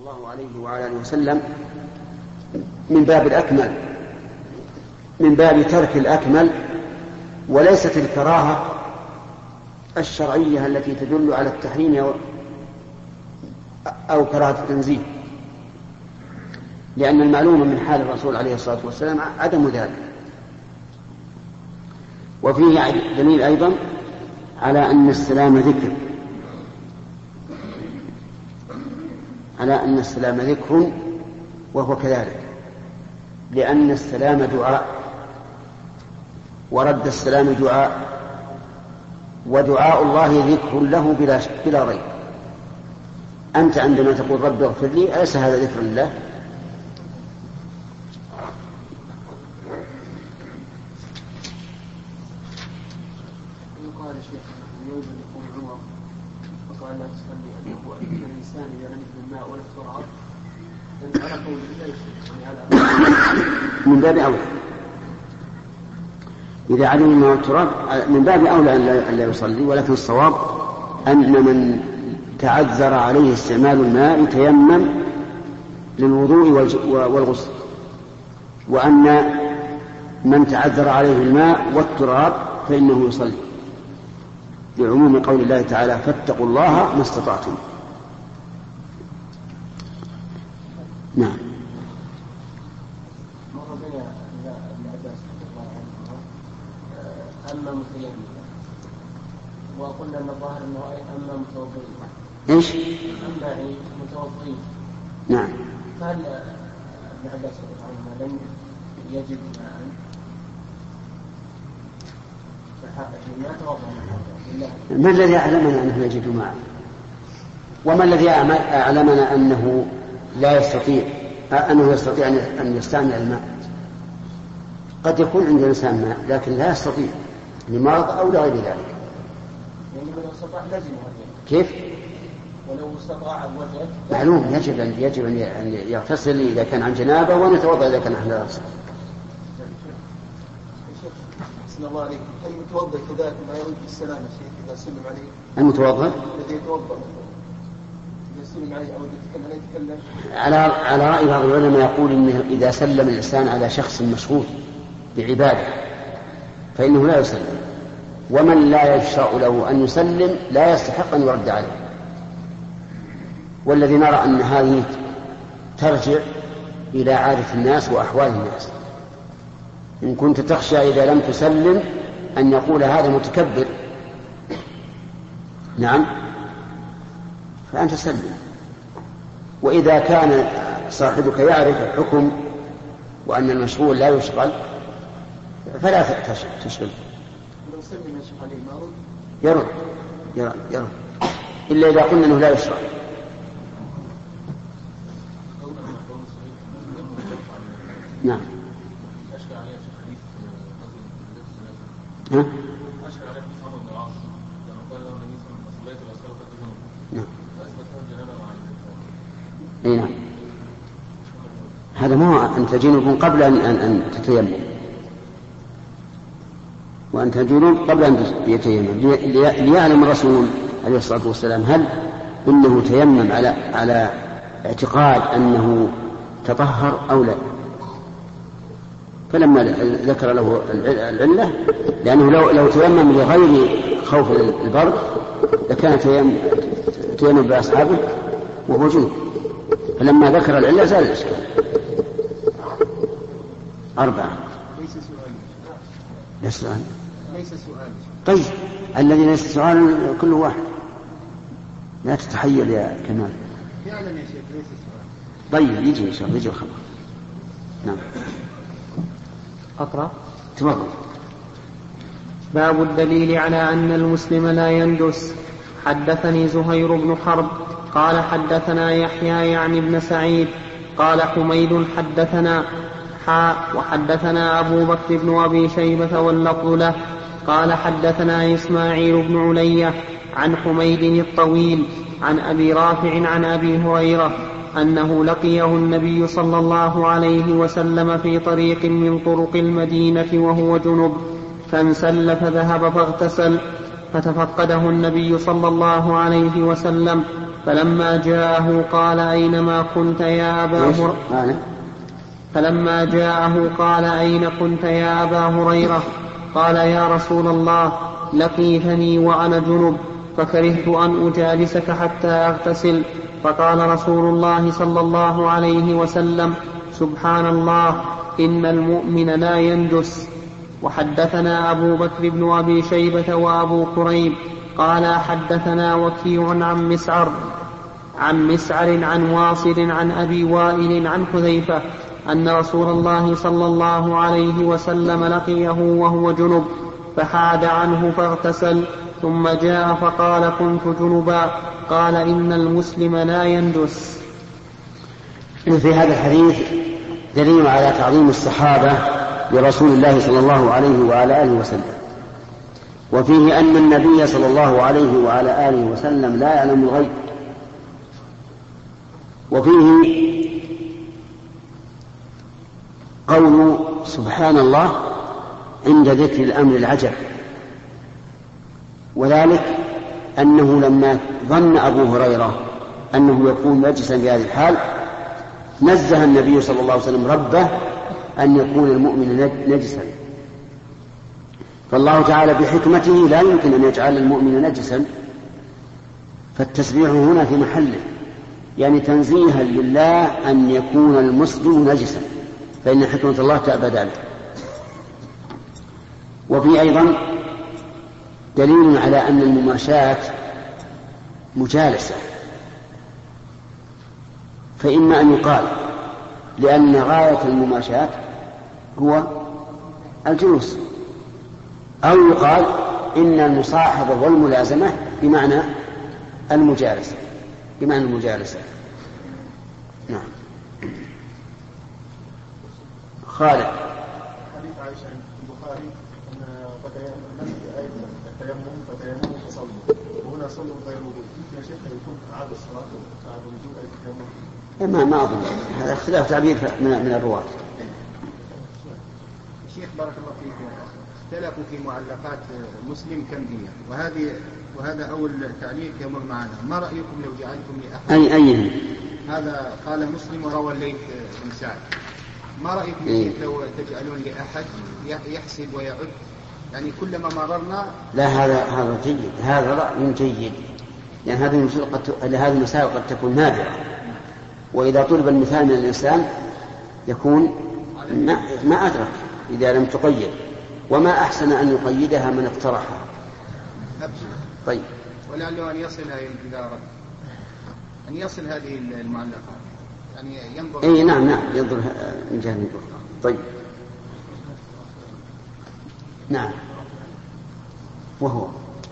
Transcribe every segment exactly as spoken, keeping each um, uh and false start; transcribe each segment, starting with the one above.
الله عليه وعلى آله وسلم من باب الأكمل، من باب ترك الأكمل، وليست الكراهة الشرعية التي تدل على التحريم أو كراهة التنزيه، لأن المعلوم من حال الرسول عليه الصلاة والسلام عدم ذلك. وفيه دليل أيضا على أن السلام ذكر، على أن السلام ذكر وهو كذلك، لأن السلام دعاء، ورد السلام دعاء، ودعاء الله ذكر له بلا, بلا ريب. أنت عندما تقول رب اغفر لي أليس هذا ذكر لله؟ قال الشيخ يوجد يكون عمر فقال لا تصلي أن يقول الإنسان إذا لم يكن الماء ولا التراب على قول الله من باب أولى إذا علم الماء والتراب من باب أولى أن لا يصلي، ولكن الصواب أن من تعذر عليه استعمال الماء يتيمم للوضوء والغسل، وأن من تعذر عليه الماء والتراب فإنه يصلي، لعموم قول الله تعالى فاتقوا الله ما استطعتم. نعم. مر بنا ابن عباس رضي الله عنهما أما متيمم، وقلنا أن الظاهر أنه أما متوضئين. إيش؟ أما متوضئين. نعم. فهل ابن عباس رضي الله عنهما لم يجد ماء؟ ما الذي أعلمنا أنه يجد معه؟ وما الذي أعلمنا أنه لا يستطيع أنه يستطيع أن يستعمل الماء؟ قد يكون عند الإنسان ماء لكن لا يستطيع لمرض أو لغير ذلك. يعني لو استطاع لازم كيف؟ ولو استطاع وجد معلوم يجب أن يجب أن يغتسل إذا كان عن جنابة ويتوضأ إذا كان عن رأسه. أحسن الله عليكم. هل المتوضئ كذلك ما يرد السلام الشيخ إذا سلم عليه؟ المتوضئ الذي يتوضأ إذا سلم عليه أو يتكلم عليه يتكلم. على على رأي بعض العلماء يقول إنه إذا سلم الإنسان على شخص مشغول بعبادة فإنه لا يسلم، ومن لا يشرع له أن يسلم لا يستحق أن يرد عليه. والذي نرى أن هذه ترجع إلى عادة الناس وأحوال الناس. إن كنت تخشى إذا لم تسلم أن يقول هذا متكبر، نعم، فأنت سلم. وإذا كان صاحبك يعرف الحكم وأن المشغول لا يشغل فلا تشغل. يرد يرد يرد إلا إذا قلنا أنه لا يشغل. نعم. ها؟ أشكر عليه في صحابة العاص لما قال له النبي صلى الله عليه وسلم الصلاة والسلام نعم. فأثبته الجنابة مع أي نعم. هذا ما هو أنت جنوب قبل أن أن, أن تتيمم، وأنت جنوب قبل أن يتيمم، ليعلم الرسول عليه الصلاة والسلام هل إنه تيمم على على اعتقاد أنه تطهر أو لا. فلما ذكر له العلة، لأنه لو, لو تيمم لغير خوف البرد لكان تيمم بأصحابه وهو جنوب، فلما ذكر العلة زال الإشكال. أربعة. ليس سؤال. ليس سؤال. ليس سؤال. طيب الذي ليس سؤال كل واحد، لا تتحيل يا كمال. فعلا يا شيخ ليس سؤال. طيب يجي إن شاء الله، يجي الخبر. نعم. أقرأ. تفضل. باب الدليل على أن المسلم لا يندس. حدثني زهير بن حرب قال حدثنا يحيى يعني بن سعيد قال حميد حدثنا حاء وحدثنا أبو بكر بن أبي شيبة واللفظ له قال حدثنا إسماعيل بن علية عن حميد الطويل عن أبي رافع عن أبي هريرة أنه لقيه النبي صلى الله عليه وسلم في طريق من طرق المدينة وهو جنب فانسل فذهب فاغتسل فتفقده النبي صلى الله عليه وسلم فلما جاءه قال أينما كنت يا أبا هريرة فلما جاءه قال أين كنت يا أبا هريرة؟ قال يا رسول الله لقيتني وأنا جنب فكرهت أن أجالسك حتى أغتسل. فقال رسول الله صلى الله عليه وسلم سبحان الله إن المؤمن لا ينجس. وحدثنا أبو بكر بن أبي شيبة وأبو كريب قال حدثنا وكيع عن مسعر عن مسعر عن واصل عن أبي وائل عن حذيفة أن رسول الله صلى الله عليه وسلم لقيه وهو جنب فحاد عنه فاغتسل ثم جاء فقال كنت جنبا قال إن المسلم لا ينجس. في هذا الحديث دليل على تعظيم الصحابة لرسول الله صلى الله عليه وعلى آله وسلم، وفيه أن النبي صلى الله عليه وعلى آله وسلم لا يعلم الغيب، وفيه قول سبحان الله عند ذكر الأمر العجب، وذلك أنه لما ظن أبو هريرة أنه يكون نجسا في هذه الحال نزه النبي صلى الله عليه وسلم ربه أن يكون المؤمن نجسا، فالله تعالى بحكمته لا يمكن أن يجعل المؤمن نجسا، فالتسبيح هنا في محله، يعني تنزيها لله أن يكون المسلم نجسا، فإن حكمة الله تأبى ذلك. وفي أيضا دليل على أن المماشاة مجالسة، فإما أن يقال لأن غاية المماشاة هو الجلوس، أو يقال إن المصاحبة والملازمة بمعنى المجالسة بمعنى المجالسة. نعم. خالد. حديث عائشة في البخاري أن آية التيمم فتيمموا فصلوا، وهنا صلوا غير وضوء، يمكن شيخ يكون أعاد الصلاة بعد وجود آية التيمم؟ ما ما أظن هذا اختلاف تعبير من من الرواة. شيخ بارك الله فيك، اختلفوا في معلقات مسلم كم هي، وهذه وهذا أول تعليق يمر معنا، ما رأيكم لو جعلتم لأحد أي أي هذا قال مسلم وروى الليث بن سعد، ما رأيكم إيه؟ لو تجعلون لأحد يحسب ويعد، يعني كلما مررنا. لا هذا هذا جيد، هذا رأي جيد، لأن يعني هذه المسائل قد هذه المسائل قد تكون نادرة، وإذا طلب المثال من الإنسان يكون ما, ما أدرك إذا لم تقيد، وما أحسن أن يقيدها من اقترحها. طيب. ولعله أن يصل إذا أرد أن يصل هذه المعلقات، يعني ينظر. أي نعم نعم ينظر من جهة النظر. طيب. نعم. وهو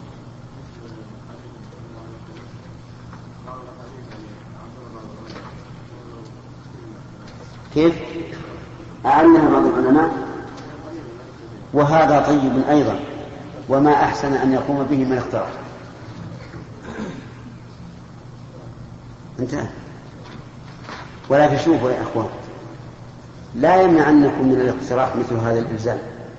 كيف أعلنها بعض العلماء، وهذا طيب أيضا، وما أحسن أن يقوم به من اقترح. انتهى. ولكن شوفوا يا أخوان، لا يمنعنكم من الاقتراح مثل هذا الإلزام،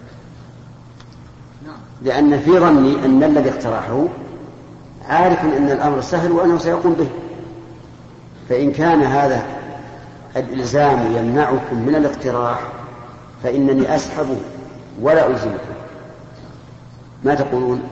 لأن في ظني أن الذي اقترحه عارف أن الأمر سهل وأنه سيقوم به، فإن كان هذا الإلزام يمنعكم من الاقتراح فإنني أسحبه ولا ألزمكم. ما تقولون؟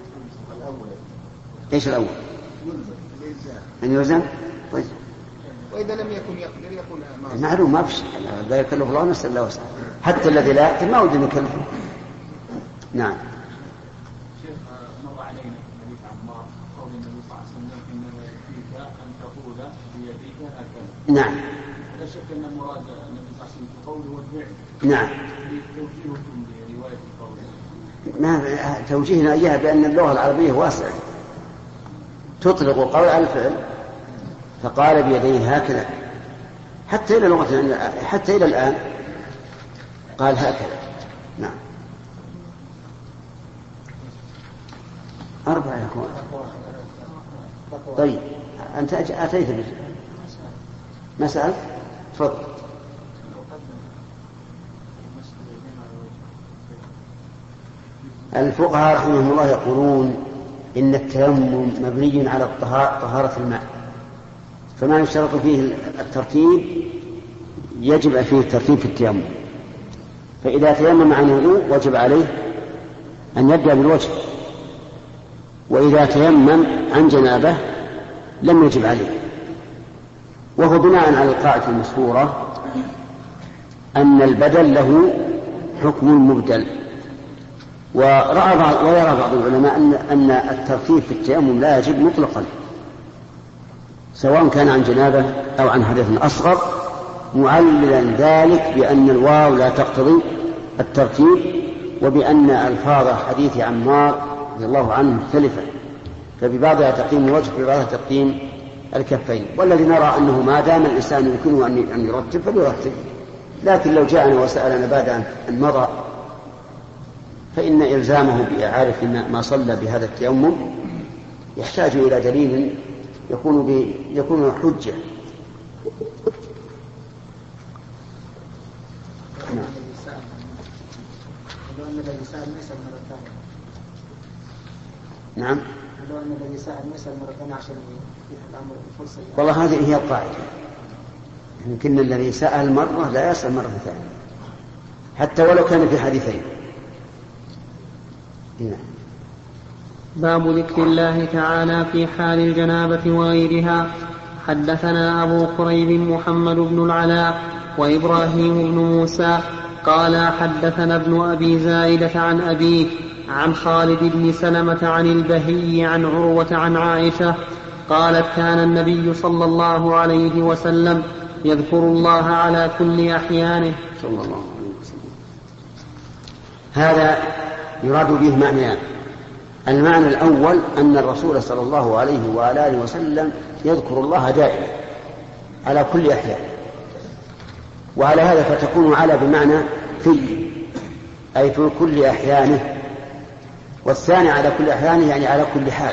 إيش الأول؟ أن يلزم. طيب. وإذا لم يكن يقدر يقول معلوم ما فيش، لا يكلف الله نفسا إلا وسعها، حتى الذي لا يقدر ما ودي نكلفه. نعم. شيخ مر علينا حديث عمار قول النبي صلى الله عليه وسلم إنما يكفيك أن تقول بيديك هكذا. نعم. لا شك أن مراد النبي صلى الله عليه وسلم القول والفعل. نعم. توجيهكم لرواية القول. ما توجيهنا إياها بأن اللغة العربية واسعة، تطلق القول على الفعل، فقال بيديه هكذا، حتى إلى لغة حتى إلى الآن قال هكذا. نعم. أربعة يا أخوان. طيب أنت أتيت مسألة تفضل. الفقهاء رحمهم الله يقولون إن التيمم مبني على طهارة الماء، فما يشترط فيه الترتيب يجب فيه الترتيب في التيمم. فإذا تيمم عن وضوء وجب عليه أن يبدأ بالوجه، وإذا تيمم عن جنابه لم يجب عليه. وهو بناء على القاعدة المشهورة أن البدل له حكم المبدل. ويرى بعض العلماء أن الترتيب في التيمم لا يجب مطلقا، سواء كان عن جنابه أو عن حدث أصغر، معللا ذلك بأن الواو لا تقتضي الترتيب، وبأن ألفاظ حديث عمار رضي الله عنه مختلفة، فببعضها تقديم الوجه وببعضها تقديم الكفين. والذي نرى أنه ما دام الإنسان يمكنه أن يرتب فليرتب، لكن لو جاءنا وسألنا بعد أن مضى فإن إلزامه بإعادة ما صلى بهذا التيمم يحتاج إلى دليل يكون به يكون حجة. نعم. نعم. والله هذه هي القاعدة، يمكن الذي سأل مرة لا يسأل مرة ثانية حتى ولو كان في حديثين. باب ذكر الله تعالى في حال الجنابة وغيرها. حدثنا أبو قريب محمد بن العلاء وإبراهيم بن موسى قال حدثنا ابن أبي زائدة عن أبيه عن خالد بن سلمة عن البهي عن عروة عن عائشة قالت كان النبي صلى الله عليه وسلم يذكر الله على كل أحيانه. صلى الله عليه وسلم. هذا يراد به معنيان. المعنى الأول أن الرسول صلى الله عليه وآله وسلم يذكر الله دائما على كل أحيان، وعلى هذا فتكون على بمعنى في، أي في كل أحيانه، والثاني على كل أحيانه يعني على كل حال،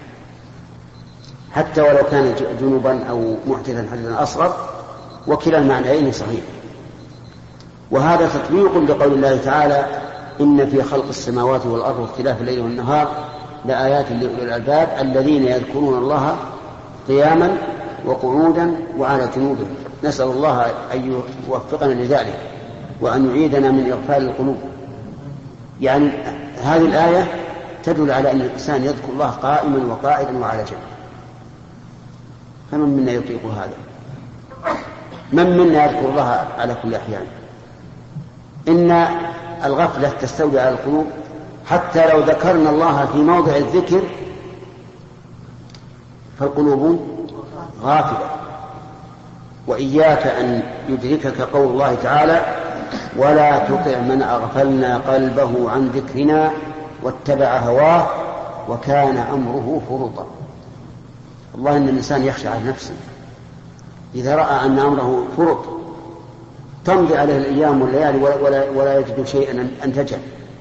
حتى ولو كان جنوبا أو محدثا حدثا أصغر، وكلا المعنيين صحيح. وهذا تطبيق لقول الله تعالى إن في خلق السماوات والأرض واختلاف الليل والنهار لآيات لأولي الألباب الذين يذكرون الله قياما وقعودا وعلى جنوبهم. نسأل الله أن يوفقنا لذلك وأن يعيدنا من إغفال القلوب. يعني هذه الآية تدل على أن الإنسان يذكر الله قائما وقاعدا وعلى جنب. فمن منا يطيق هذا؟ من منا يذكر الله على كل أحيان؟ إن الغفلة تستولي على القلوب، حتى لو ذكرنا الله في موضع الذكر فالقلوب غافلة. وإياك أن يدركك قول الله تعالى ولا تطع من أغفلنا قلبه عن ذكرنا واتبع هواه وكان أمره فرطا. الله إن الإنسان يخشى على نفسه إذا رأى أن أمره فرط تمضي عليه الأيام والليالي ولا, ولا يجد شيئا أنتجه.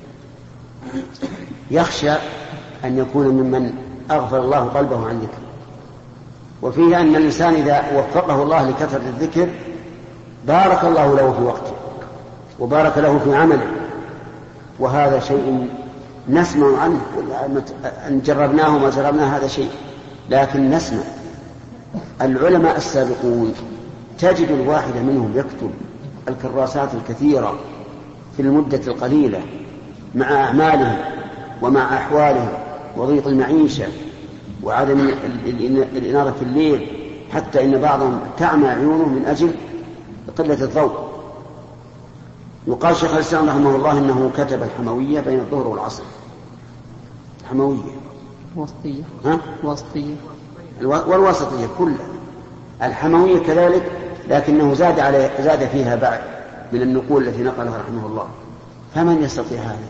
يخشى أن يكون ممن أغفل الله قلبه عن ذكر. وفيه أن الإنسان إذا وفقه الله لكثرة الذكر بارك الله له في وقته وبارك له في عمله، وهذا شيء نسمع عنه، أن جربناه وما جربناه هذا شيء، لكن نسمع. العلماء السابقون تجد الواحد منهم يكتب الكراسات الكثيرة في المدة القليلة مع أعمالهم ومع أحوالهم وضيق المعيشة وعدم الإنارة في الليل، حتى إن بعضهم تعمى عيونه من أجل قلة الضوء. يقال شيخ الإسلام رحمه الله إنه كتب الحموية بين الظهر والعصر. الحموية وسطية ها؟ وسطية والوسطية كلها. الحموية كذلك، لكنه زاد على زاد فيها بعد من النقول التي نقلها رحمه الله. فمن يستطيع هذا؟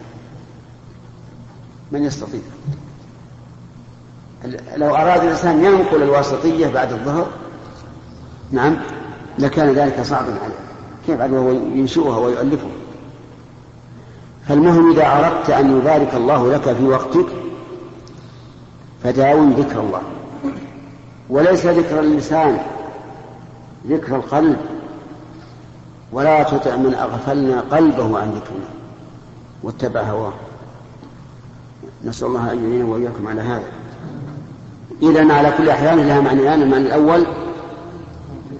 من يستطيع؟ لو أراد الإنسان ينقل الواسطية بعد الظهر نعم لكان ذلك صعبا عليه، كيف عاد وهو ينشئها ويؤلفها؟ فالمهم إذا أردت أن يبارك الله لك في وقتك فداوم ذكر الله، وليس ذكر اللسان، ذكر القلب. ولا تطع من أغفلنا قلبه عن ذكرنا واتبع هواه. نسأل الله أن يعيننا وإياكم على هذا. إذن على كل أحيان لها معنيان. المعنى الأول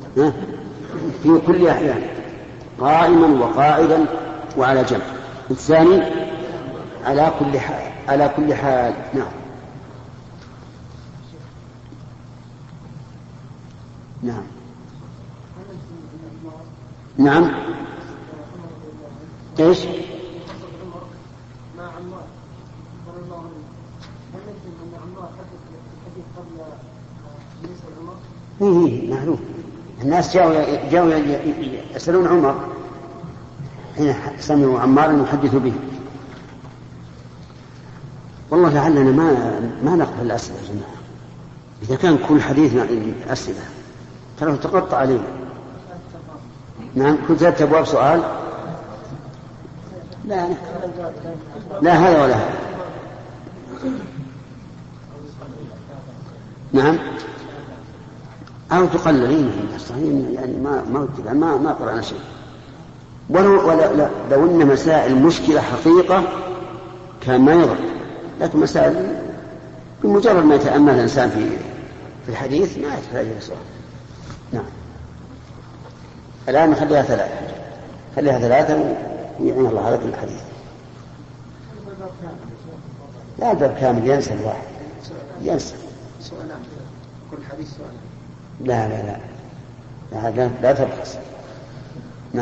في كل أحيان قائما وقاعدا وعلى جنب. الثاني على كل حال على كل حال. نعم نعم نعم ايش؟ ايه معروف. الناس جاءوا جاءوا يسألون عمر حين سمعوا عمارا يحدث به. والله لعلنا ما ما نقبل الأسئلة يا جماعة. إذا كان كل حديثنا أسئلة ترى تقطع علينا. نعم كل ثلاثة أبواب سؤال. لا لا هذا ولا هذا. نعم أو تقللين يعني ما ما ما ما قرأنا شيء. ولو ولا لا لو إن مسائل مشكلة حقيقة كان ما يضر، لكن مسائل بمجرد ما يتأمل الإنسان في في الحديث ما يحتاج إلى سؤال. نعم الآن نخليها ثلاثة خليها ثلاثة ويعين الله على كل حديث. لا الباب كامل ينسى الواحد ينسى سؤالان كل حديث سؤال. لا لا لا لا, لا, لا تبخس. نعم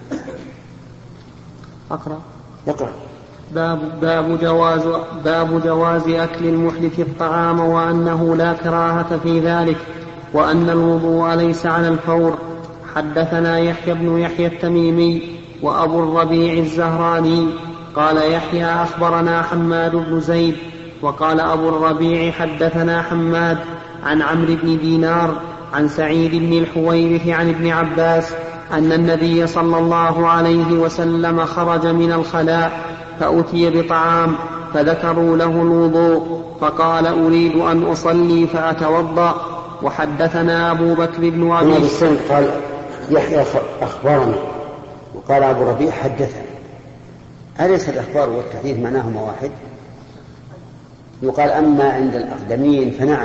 أقرأ. يقرأ. باب, باب, جواز باب جواز أكل المحدث الطعام وأنه لا كراهة في ذلك وأن الوضوء ليس على الفور. حدثنا يحيى بن يحيى التميمي وأبو الربيع الزهراني قال يحيى أخبرنا حماد بن زيد وقال أبو الربيع حدثنا حماد عن عمرو بن دينار عن سعيد بن الحويرث عن ابن عباس أن النبي صلى الله عليه وسلم خرج من الخلاء فأتي بطعام فذكروا له الوضوء فقال أريد أن أصلي فأتوضأ. وحدثنا أبو بكر بن أبي شيبة قال يحيى أخبرنا وقال أبو الربيع حدثنا. أليس الأخبار والتحديث معناهما واحد؟ يقال أما عند الأقدمين فنعم،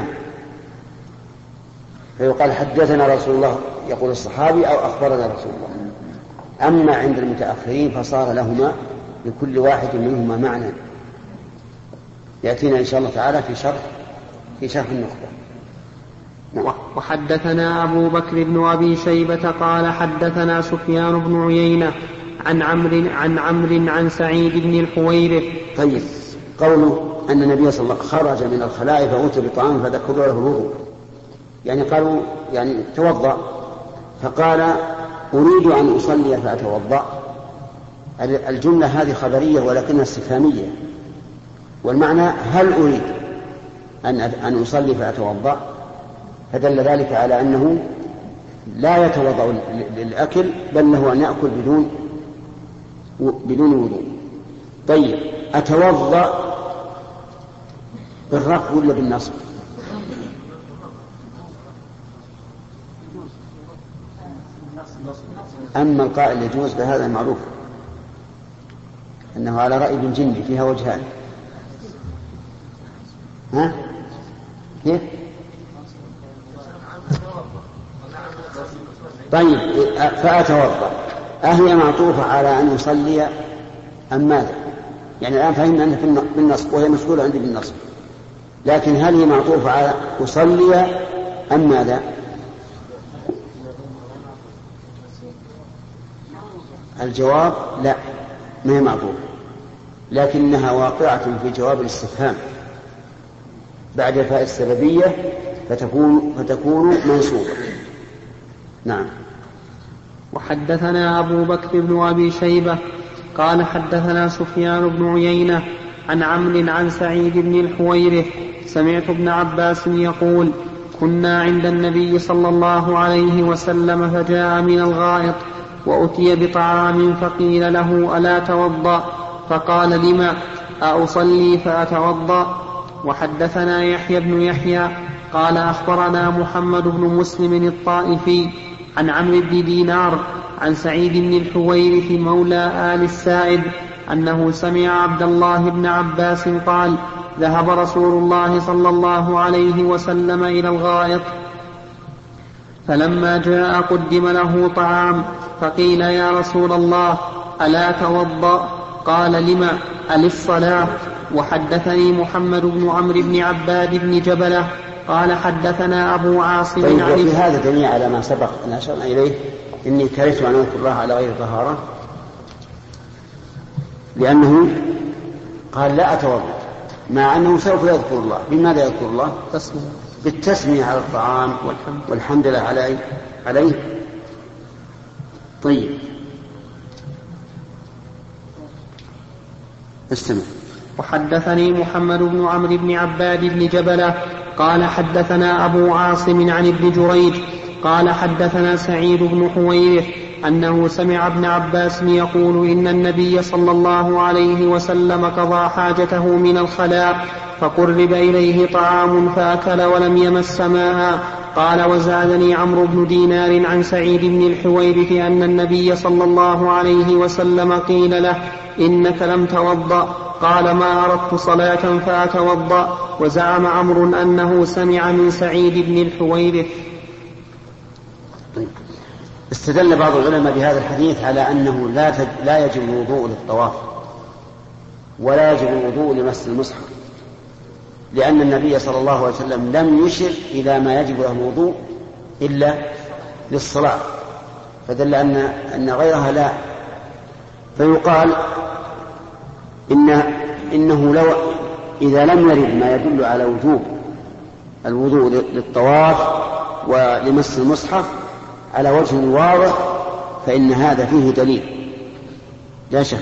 فيقال حدثنا رسول الله يقول الصحابي أو أخبرنا رسول الله. أما عند المتأخرين فصار لهما لكل واحد منهما معنى يأتينا إن شاء الله تعالى في شرح في شرح النخبة. نعم. وحدثنا أبو بكر بن أبي شيبة قال حدثنا سفيان بن عيينة عن عمرو عن عمرو عن سعيد بن الحويرث. طيب قوله أن النبي صلى الله عليه وسلم خرج من الخلاء فأتي بطعام فذكروا له الوضوء، يعني قالوا يعني توضأ فقال أريد أن أصلي فأتوضأ. الجملة هذه خبرية ولكنها استفهامية، والمعنى هل أريد أن أن أصلي فأتوضأ، فدل ذلك على أنه لا يتوضأ للأكل بل له أن يأكل بدون بدون وضوء. طيب أتوضأ بالرفع ولا بالنصب؟ أما القائل يجوز فهذا معروف أنه على رأي ابن جني فيها وجهان. ها كيف؟ طيب فأتوضأ أهي معطوفة على أن يصلي أم ماذا؟ يعني الآن فهمنا أنها بالنصب وهي مشغولة عندي بالنصب، لكن هل هي معطوفة على أصلي أم ماذا؟ الجواب لا ما هي معطوفة، لكنها واقعة في جواب الاستفهام بعد الفاء السببية فتكون فتكون منصوبة. نعم. وحدثنا أبو بكر بن أبي شيبة قال حدثنا سفيان بن عيينة عن عمرو عن سعيد بن الحويرث سمعت ابن عباس يقول كنا عند النبي صلى الله عليه وسلم فجاء من الغائط وأتي بطعام فقيل له ألا توضأ فقال لما أصلي فأتوضأ. وحدثنا يحيى بن يحيى قال أخبرنا محمد بن مسلم الطائفي عن عمرو بن دينار عن سعيد بن الحويرث مولى آل السائب أنه سمع عبد الله بن عباس قال ذهب رسول الله صلى الله عليه وسلم إلى الغائط فلما جاء قدم له طعام فقيل يا رسول الله ألا توضأ؟ قال لم؟ أللصلاة؟ وحدثني محمد بن عمرو بن عباد بن جبلة قال حدثنا أبو عاصم. طيب وفي هذا دليل على ما سبق أن أشرنا إليه إني كرهت أن أذكر الله على غير طهارة، لأنه قال لا أتوضأ مع أنه سوف يذكر الله. بماذا يذكر الله؟ بالتسمية على الطعام والحمد لله عليه, عليه. طيب استمع. وحدثني محمد بن عمرو بن عباد بن جبلة قال حدثنا أبو عاصم عن ابن جريج قال حدثنا سعيد بن حويرث أنه سمع ابن عباس يقول إن النبي صلى الله عليه وسلم قضى حاجته من الخلاء فقرب إليه طعام فأكل ولم يمس ماء. قال وزادني عمرو بن دينار عن سعيد بن الحويرث أن النبي صلى الله عليه وسلم قيل له إنك لم توضأ؟ قال ما أردت صلاة فأتوضأ. وزعم عمرو أنه سمع من سعيد بن الحويرث. استدل بعض العلماء بهذا الحديث على أنه لا, تج... لا يجب الوضوء للطواف ولا يجب الوضوء لمس المصحف، لأن النبي صلى الله عليه وسلم لم يشر إلى ما يجب له الوضوء إلا للصلاة، فدل أن, أن غيرها لا. فيقال إن إنه لو إذا لم يرد ما يدل على وجوب الوضوء للطواف ولمس المصحف على وجه واضح فإن هذا فيه دليل لا شك،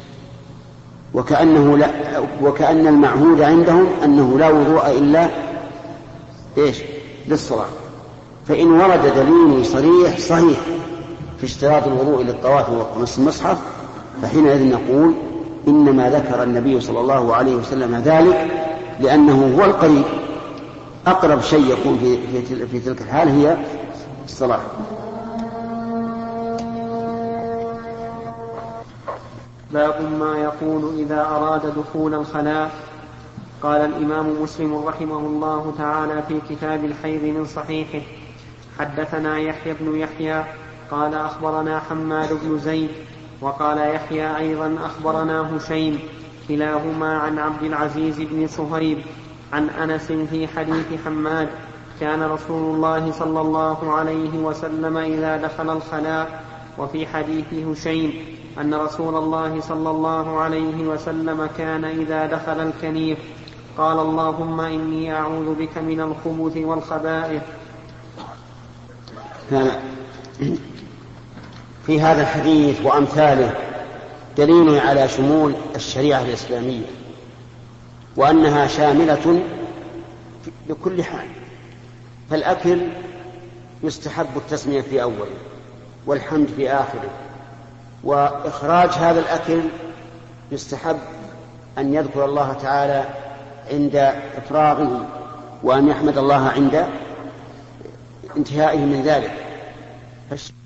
وكأنه لا وكأن المعهود عندهم أنه لا وضوء إلا إيش للصلاة. فإن ورد دليل صريح صحيح في اشتراط الوضوء للطواف ومس المصحف فحينئذ نقول إنما ذكر النبي صلى الله عليه وسلم ذلك لأنه هو القريب، أقرب شيء يكون في, في, في تلك الحال هي الصلاة. باب ما يقول إذا أراد دخول الخلاء. قال الإمام مسلم رحمه الله تعالى في كتاب الحيض من صحيحه حدثنا يحيى بن يحيى قال أخبرنا حماد بن زيد وقال يحيى أيضا أخبرنا هشيم كلاهما عن عبد العزيز بن صهيب عن أنس في حديث حماد كان رسول الله صلى الله عليه وسلم إذا دخل الخلاء. وفي حديث هشيم أن رسول الله صلى الله عليه وسلم كان إذا دخل الكنيف قال اللهم إني أعوذ بك من الخبث والخبائث. في هذا الحديث وأمثاله دليل على شمول الشريعة الإسلامية وأنها شاملة لكل حال. فالأكل يستحب التسمية في أوله والحمد في آخره، وإخراج هذا الأكل يستحب أن يذكر الله تعالى عند إفراغه وأن يحمد الله عند انتهائه من ذلك.